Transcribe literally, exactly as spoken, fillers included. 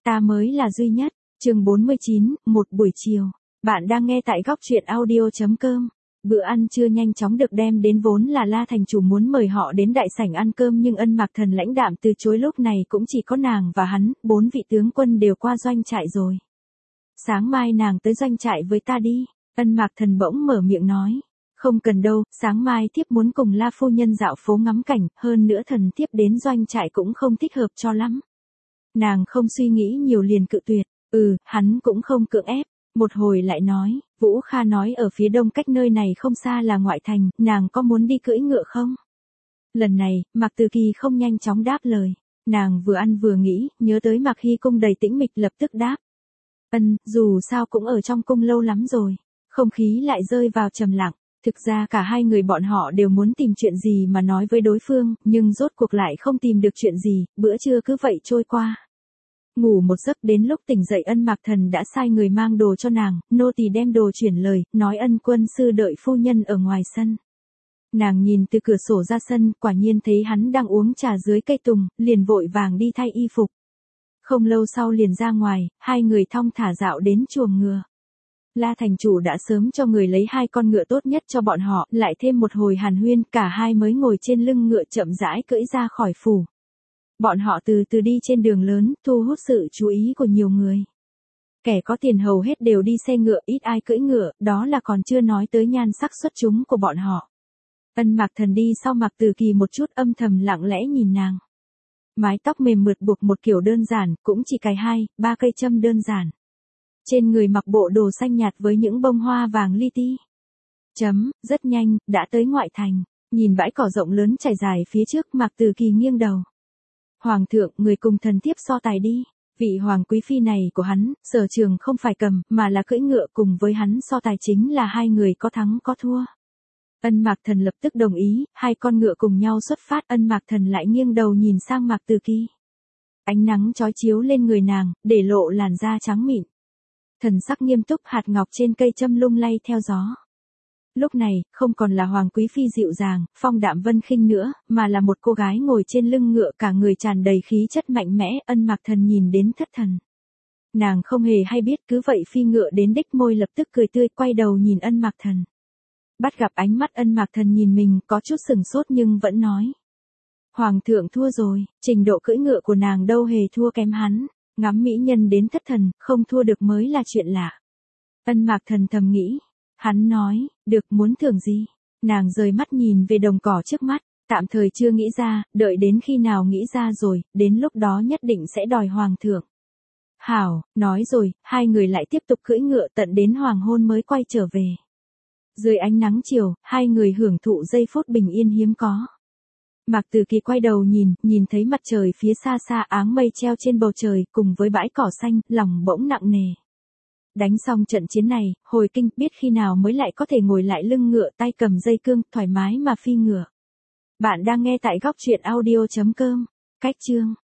Ta mới là duy nhất. Chương bốn mươi chín, một buổi chiều. Bạn đang nghe tại góc truyện audio chấm com. Bữa ăn trưa nhanh chóng được đem đến, vốn là La thành chủ muốn mời họ đến đại sảnh ăn cơm nhưng Ân Mạc Thần lãnh đạm từ chối, lúc này cũng chỉ có nàng và hắn, bốn vị tướng quân đều qua doanh trại rồi. Sáng mai nàng tới doanh trại với ta đi. Ân Mạc Thần bỗng mở miệng nói. Không cần đâu, sáng mai thiếp muốn cùng La phu nhân dạo phố ngắm cảnh, hơn nữa thần thiếp đến doanh trại cũng không thích hợp cho lắm. Nàng không suy nghĩ nhiều liền cự tuyệt. Ừ, hắn cũng không cưỡng ép. Một hồi lại nói, Vũ Kha nói ở phía đông cách nơi này không xa là ngoại thành, nàng có muốn đi cưỡi ngựa không? Lần này, Mạc Từ Kỳ không nhanh chóng đáp lời. Nàng vừa ăn vừa nghĩ, nhớ tới Mạc Hy cung đầy tĩnh mịch lập tức đáp. Ân, dù sao cũng ở trong cung lâu lắm rồi. Không khí lại rơi vào trầm lặng. Thực ra cả hai người bọn họ đều muốn tìm chuyện gì mà nói với đối phương, nhưng rốt cuộc lại không tìm được chuyện gì, bữa trưa cứ vậy trôi qua. Ngủ một giấc, đến lúc tỉnh dậy Ân Mạc Thần đã sai người mang đồ cho nàng, nô tỳ đem đồ chuyển lời, nói Ân quân sư đợi phu nhân ở ngoài sân. Nàng nhìn từ cửa sổ ra sân, quả nhiên thấy hắn đang uống trà dưới cây tùng, liền vội vàng đi thay y phục. Không lâu sau liền ra ngoài, hai người thong thả dạo đến chuồng ngựa. La thành chủ đã sớm cho người lấy hai con ngựa tốt nhất cho bọn họ, lại thêm một hồi hàn huyên, cả hai mới ngồi trên lưng ngựa chậm rãi cưỡi ra khỏi phủ. Bọn họ từ từ đi trên đường lớn, thu hút sự chú ý của nhiều người. Kẻ có tiền hầu hết đều đi xe ngựa, ít ai cưỡi ngựa, đó là còn chưa nói tới nhan sắc xuất chúng của bọn họ. Ân Mạc Thần đi sau Mạc Từ Kỳ một chút, âm thầm lặng lẽ nhìn nàng. Mái tóc mềm mượt buộc một kiểu đơn giản, cũng chỉ cài hai, ba cây châm đơn giản. Trên người mặc bộ đồ xanh nhạt với những bông hoa vàng li ti. Chấm, rất nhanh, đã tới ngoại thành. Nhìn bãi cỏ rộng lớn trải dài phía trước, Mạc Từ Kỳ nghiêng đầu. Hoàng thượng, người cùng thần thiếp so tài đi. Vị hoàng quý phi này của hắn, sở trường không phải cầm, mà là cưỡi ngựa, cùng với hắn so tài chính là hai người có thắng có thua. Ân Mạc Thần lập tức đồng ý, hai con ngựa cùng nhau xuất phát. Ân Mạc Thần lại nghiêng đầu nhìn sang Mạc Từ Kỳ. Ánh nắng chói chiếu lên người nàng, để lộ làn da trắng mịn. Thần sắc nghiêm túc, hạt ngọc trên cây châm lung lay theo gió. Lúc này, không còn là hoàng quý phi dịu dàng, phong đạm vân khinh nữa, mà là một cô gái ngồi trên lưng ngựa, cả người tràn đầy khí chất mạnh mẽ. Ân Mạc Thần nhìn đến thất thần. Nàng không hề hay biết, cứ vậy phi ngựa đến đích, môi lập tức cười tươi, quay đầu nhìn Ân Mạc Thần. Bắt gặp ánh mắt Ân Mạc Thần nhìn mình, có chút sừng sốt nhưng vẫn nói. Hoàng thượng thua rồi, trình độ cưỡi ngựa của nàng đâu hề thua kém hắn. Ngắm mỹ nhân đến thất thần, không thua được mới là chuyện lạ. Ân Mạc Thần thầm nghĩ. Hắn nói, được, muốn thưởng gì? Nàng rời mắt nhìn về đồng cỏ trước mắt, tạm thời chưa nghĩ ra, đợi đến khi nào nghĩ ra rồi, đến lúc đó nhất định sẽ đòi hoàng thượng. Hảo, nói rồi, hai người lại tiếp tục cưỡi ngựa tận đến hoàng hôn mới quay trở về. Dưới ánh nắng chiều, hai người hưởng thụ giây phút bình yên hiếm có. Mạc Từ Kỳ quay đầu nhìn, nhìn thấy mặt trời phía xa xa, áng mây treo trên bầu trời, cùng với bãi cỏ xanh, lòng bỗng nặng nề. Đánh xong trận chiến này, hồi kinh, biết khi nào mới lại có thể ngồi lại lưng ngựa, tay cầm dây cương, thoải mái mà phi ngựa. Bạn đang nghe tại góc truyện audio chấm com. Cách chương